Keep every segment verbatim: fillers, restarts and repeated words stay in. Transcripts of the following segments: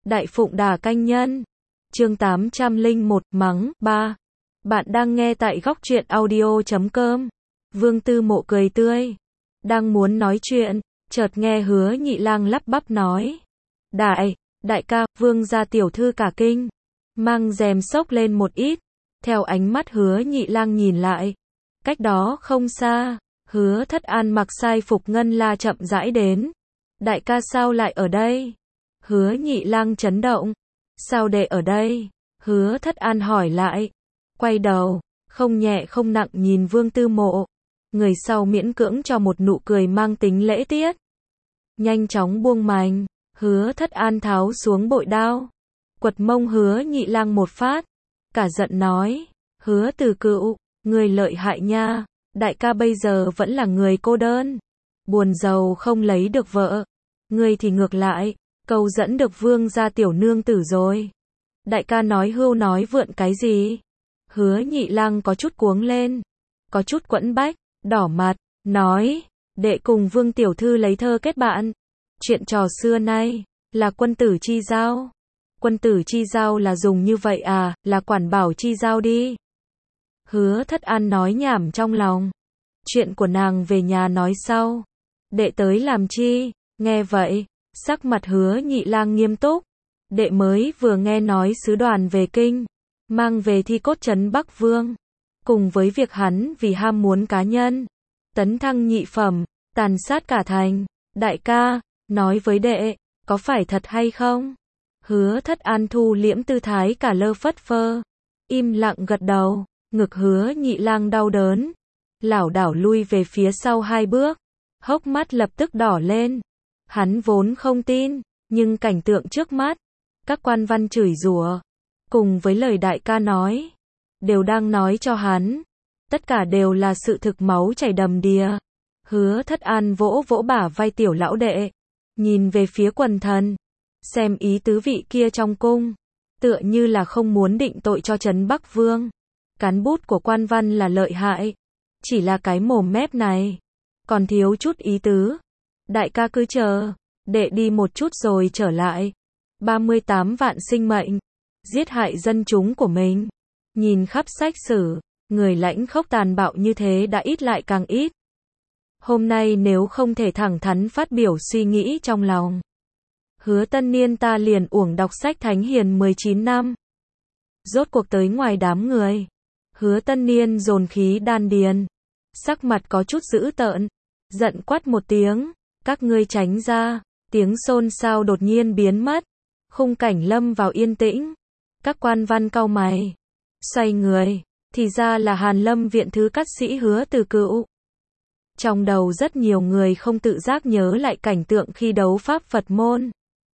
Đại Phụng Đà Canh Nhân. Chương tám trăm lẻ một, mắng, ba. Bạn đang nghe tại góc truyện audio chấm com. Vương Tư Mộ cười tươi. Đang muốn nói chuyện, chợt nghe Hứa Nhị Lang lắp bắp nói. Đại, đại ca, Vương gia tiểu thư cả kinh. Mang rèm xốc lên một ít. Theo ánh mắt Hứa Nhị Lang nhìn lại. Cách đó không xa, Hứa Thất An mặc sai phục ngân la chậm rãi đến. Đại ca sao lại ở đây? Hứa Nhị Lang chấn động. Sao đệ ở đây? Hứa Thất An hỏi lại. Quay đầu, không nhẹ không nặng nhìn Vương Tư Mộ. Người sau miễn cưỡng cho một nụ cười mang tính lễ tiết. Nhanh chóng buông mành, Hứa Thất An tháo xuống bội đao. Quật mông Hứa Nhị Lang một phát. Cả giận nói. Hứa Từ Cựu, người lợi hại nha. Đại ca bây giờ vẫn là người cô đơn. Buồn giàu không lấy được vợ. Người thì ngược lại, câu dẫn được Vương gia tiểu nương tử rồi. Đại ca nói hưu nói vượn cái gì? Hứa Nhị Lang có chút cuống lên. Có chút quẫn bách, đỏ mặt, nói. Đệ cùng Vương tiểu thư lấy thơ kết bạn. Chuyện trò xưa nay, là quân tử chi giao. Quân tử chi giao là dùng như vậy à, là quản bảo chi giao đi. Hứa Thất An nói nhảm trong lòng. Chuyện của nàng về nhà nói sau. Đệ tới làm chi? Nghe vậy, sắc mặt Hứa Nhị Lang nghiêm túc. Đệ mới vừa nghe nói sứ đoàn về kinh, mang về thi cốt trấn Bắc Vương. Cùng với việc hắn vì ham muốn cá nhân, tấn thăng nhị phẩm, tàn sát cả thành. Đại ca, nói với đệ, có phải thật hay không? Hứa Thất An thu liễm tư thái cả lơ phất phơ. Im lặng gật đầu, ngực Hứa Nhị Lang đau đớn. Lảo đảo lui về phía sau hai bước. Hốc mắt lập tức đỏ lên. Hắn vốn không tin, nhưng cảnh tượng trước mắt, các quan văn chửi rủa, cùng với lời đại ca nói, đều đang nói cho hắn. Tất cả đều là sự thực, máu chảy đầm đìa. Hứa Thất An vỗ vỗ bả vai tiểu lão đệ, nhìn về phía quần thần, xem ý tứ vị kia trong cung, tựa như là không muốn định tội cho trấn Bắc Vương. Cán bút của quan văn là lợi hại, chỉ là cái mồm mép này, còn thiếu chút ý tứ. Đại ca cứ chờ, đệ đi một chút rồi trở lại. ba mươi tám vạn sinh mệnh, giết hại dân chúng của mình. Nhìn khắp sách sử, người lãnh khốc tàn bạo như thế đã ít lại càng ít. Hôm nay nếu không thể thẳng thắn phát biểu suy nghĩ trong lòng, Hứa Tân Niên ta liền uổng đọc sách Thánh Hiền mười chín năm. Rốt cuộc tới ngoài đám người. Hứa Tân Niên dồn khí đan điền, sắc mặt có chút dữ tợn, giận quát một tiếng. Các ngươi tránh ra. Tiếng xôn xao đột nhiên biến mất. Khung cảnh lâm vào yên tĩnh. Các quan văn cau mày, xoay người, thì ra là Hàn Lâm viện thứ cát sĩ Hứa Từ Cựu. Trong đầu rất nhiều người không tự giác nhớ lại cảnh tượng khi đấu pháp Phật môn.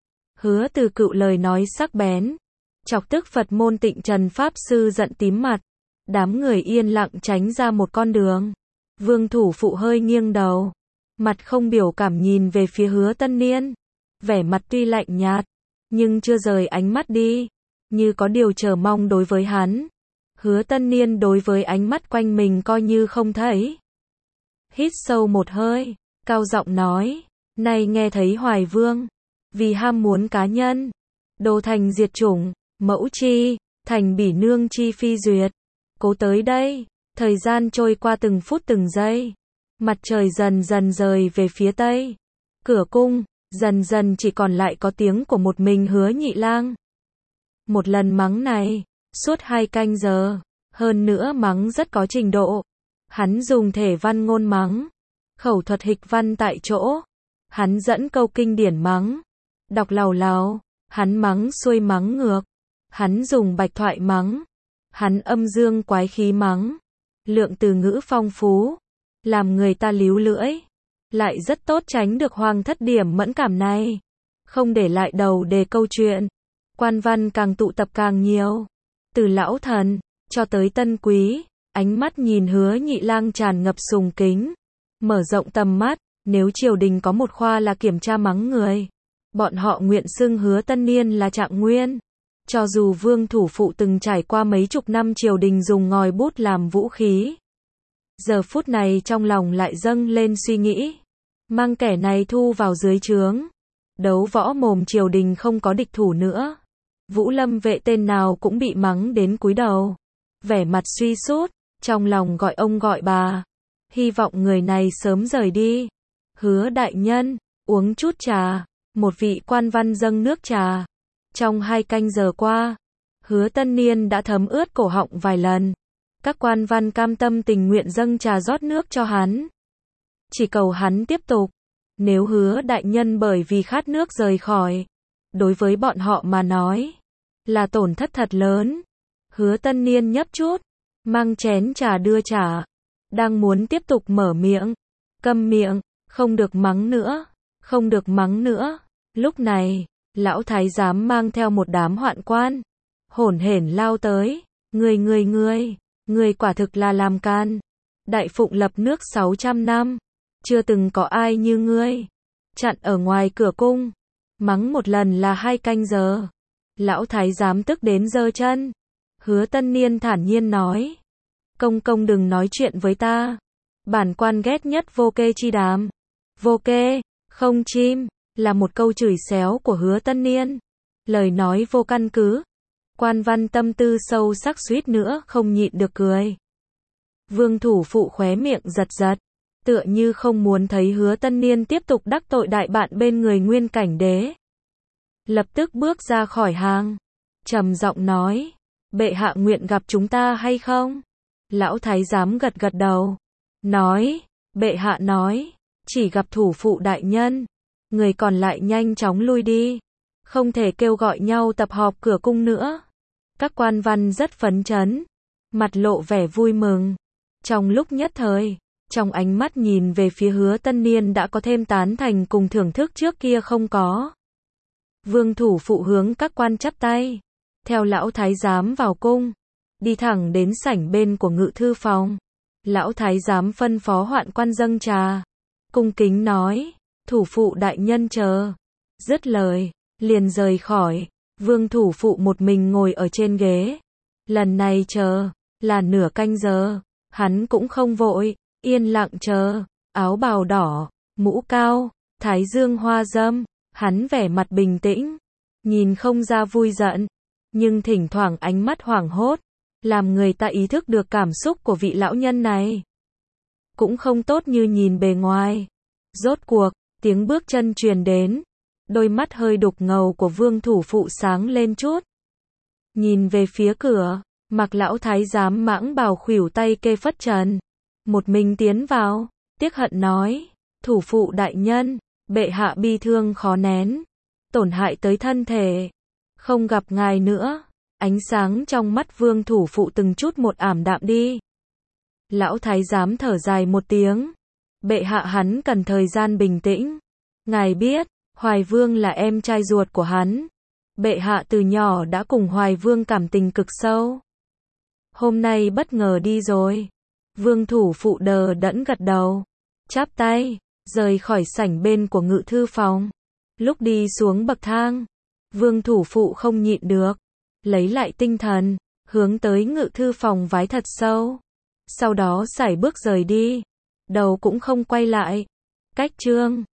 Hứa Từ Cựu lời nói sắc bén, chọc tức Phật môn Tịnh Trần pháp sư giận tím mặt. Đám người yên lặng tránh ra một con đường. Vương thủ phụ hơi nghiêng đầu, mặt không biểu cảm nhìn về phía Hứa Tân Niên. Vẻ mặt tuy lạnh nhạt, nhưng chưa rời ánh mắt đi, như có điều chờ mong đối với hắn. Hứa Tân Niên đối với ánh mắt quanh mình coi như không thấy. Hít sâu một hơi, cao giọng nói, nay nghe thấy Hoài Vương, vì ham muốn cá nhân, đồ thành diệt chủng, mẫu chi, thành bỉ nương chi phi duyệt. Cố tới đây, thời gian trôi qua từng phút từng giây. Mặt trời dần dần rời về phía tây. Cửa cung, dần dần chỉ còn lại có tiếng của một mình Hứa Nhị Lang. Một lần mắng này, suốt hai canh giờ, hơn nữa mắng rất có trình độ. Hắn dùng thể văn ngôn mắng, khẩu thuật hịch văn tại chỗ. Hắn dẫn câu kinh điển mắng, đọc lào lào. Hắn mắng xuôi mắng ngược. Hắn dùng bạch thoại mắng. Hắn âm dương quái khí mắng. Lượng từ ngữ phong phú, làm người ta líu lưỡi. Lại rất tốt tránh được hoàng thất điểm mẫn cảm này. Không để lại đầu đề câu chuyện. Quan văn càng tụ tập càng nhiều. Từ lão thần, cho tới tân quý, ánh mắt nhìn Hứa Nhị Lang tràn ngập sùng kính. Mở rộng tầm mắt, nếu triều đình có một khoa là kiểm tra mắng người, bọn họ nguyện xưng Hứa Tân Niên là Trạng Nguyên. Cho dù Vương thủ phụ từng trải qua mấy chục năm triều đình dùng ngòi bút làm vũ khí, giờ phút này trong lòng lại dâng lên suy nghĩ, mang kẻ này thu vào dưới trướng. Đấu võ mồm triều đình không có địch thủ nữa. Vũ Lâm vệ tên nào cũng bị mắng đến cúi đầu. Vẻ mặt suy sút, trong lòng gọi ông gọi bà. Hy vọng người này sớm rời đi. Hứa đại nhân, uống chút trà. Một vị quan văn dâng nước trà. Trong hai canh giờ qua, Hứa Tân Niên đã thấm ướt cổ họng vài lần. Các quan văn cam tâm tình nguyện dâng trà rót nước cho hắn. Chỉ cầu hắn tiếp tục. Nếu Hứa đại nhân bởi vì khát nước rời khỏi, đối với bọn họ mà nói, là tổn thất thật lớn. Hứa Tân Niên nhấp chút, mang chén trà đưa trả. Đang muốn tiếp tục mở miệng. Câm miệng, không được mắng nữa, không được mắng nữa. Lúc này, lão thái giám mang theo một đám hoạn quan, hổn hển lao tới. Người người người, người quả thực là làm can. Đại Phụng lập nước sáu trăm năm, chưa từng có ai như ngươi. Chặn ở ngoài cửa cung, mắng một lần là hai canh giờ. Lão thái giám tức đến giơ chân. Hứa Tân Niên thản nhiên nói. Công công đừng nói chuyện với ta. Bản quan ghét nhất vô kê chi đàm. Vô kê, không chim, là một câu chửi xéo của Hứa Tân Niên. Lời nói vô căn cứ. Quan văn tâm tư sâu sắc suýt nữa không nhịn được cười. Vương thủ phụ khóe miệng giật giật, tựa như không muốn thấy Hứa Tân Niên tiếp tục đắc tội đại bạn bên người Nguyên Cảnh Đế. Lập tức bước ra khỏi hàng, trầm giọng nói, bệ hạ nguyện gặp chúng ta hay không? Lão thái giám gật gật đầu, nói, bệ hạ nói, chỉ gặp thủ phụ đại nhân, người còn lại nhanh chóng lui đi, không thể kêu gọi nhau tập họp cửa cung nữa. Các quan văn rất phấn chấn, mặt lộ vẻ vui mừng. Trong lúc nhất thời, trong ánh mắt nhìn về phía Hứa Tân Niên đã có thêm tán thành cùng thưởng thức trước kia không có. Vương thủ phụ hướng các quan chắp tay, theo lão thái giám vào cung, đi thẳng đến sảnh bên của ngự thư phòng. Lão thái giám phân phó hoạn quan dâng trà, cung kính nói, thủ phụ đại nhân chờ. Dứt lời, liền rời khỏi. Vương thủ phụ một mình ngồi ở trên ghế. Lần này chờ, là nửa canh giờ. Hắn cũng không vội, yên lặng chờ. Áo bào đỏ, mũ cao, thái dương hoa dâm. Hắn vẻ mặt bình tĩnh, nhìn không ra vui giận, nhưng thỉnh thoảng ánh mắt hoảng hốt, làm người ta ý thức được cảm xúc của vị lão nhân này. Cũng không tốt như nhìn bề ngoài. Rốt cuộc, tiếng bước chân truyền đến. Đôi mắt hơi đục ngầu của vương thủ phụ sáng lên chút. Nhìn về phía cửa, mặc lão thái giám mãng bào khuỷu tay kê phất trần. Một mình tiến vào, tiếc hận nói, thủ phụ đại nhân, bệ hạ bi thương khó nén, tổn hại tới thân thể. Không gặp ngài nữa. Ánh sáng trong mắt vương thủ phụ từng chút một ảm đạm đi. Lão thái giám thở dài một tiếng. Bệ hạ hắn cần thời gian bình tĩnh. Ngài biết, Hoài Vương là em trai ruột của hắn. Bệ hạ từ nhỏ đã cùng Hoài Vương cảm tình cực sâu. Hôm nay bất ngờ đi rồi. Vương thủ phụ đờ đẫn gật đầu, chắp tay, rời khỏi sảnh bên của ngự thư phòng. Lúc đi xuống bậc thang, vương thủ phụ không nhịn được, lấy lại tinh thần, hướng tới ngự thư phòng vái thật sâu. Sau đó sải bước rời đi, đầu cũng không quay lại. Cách chương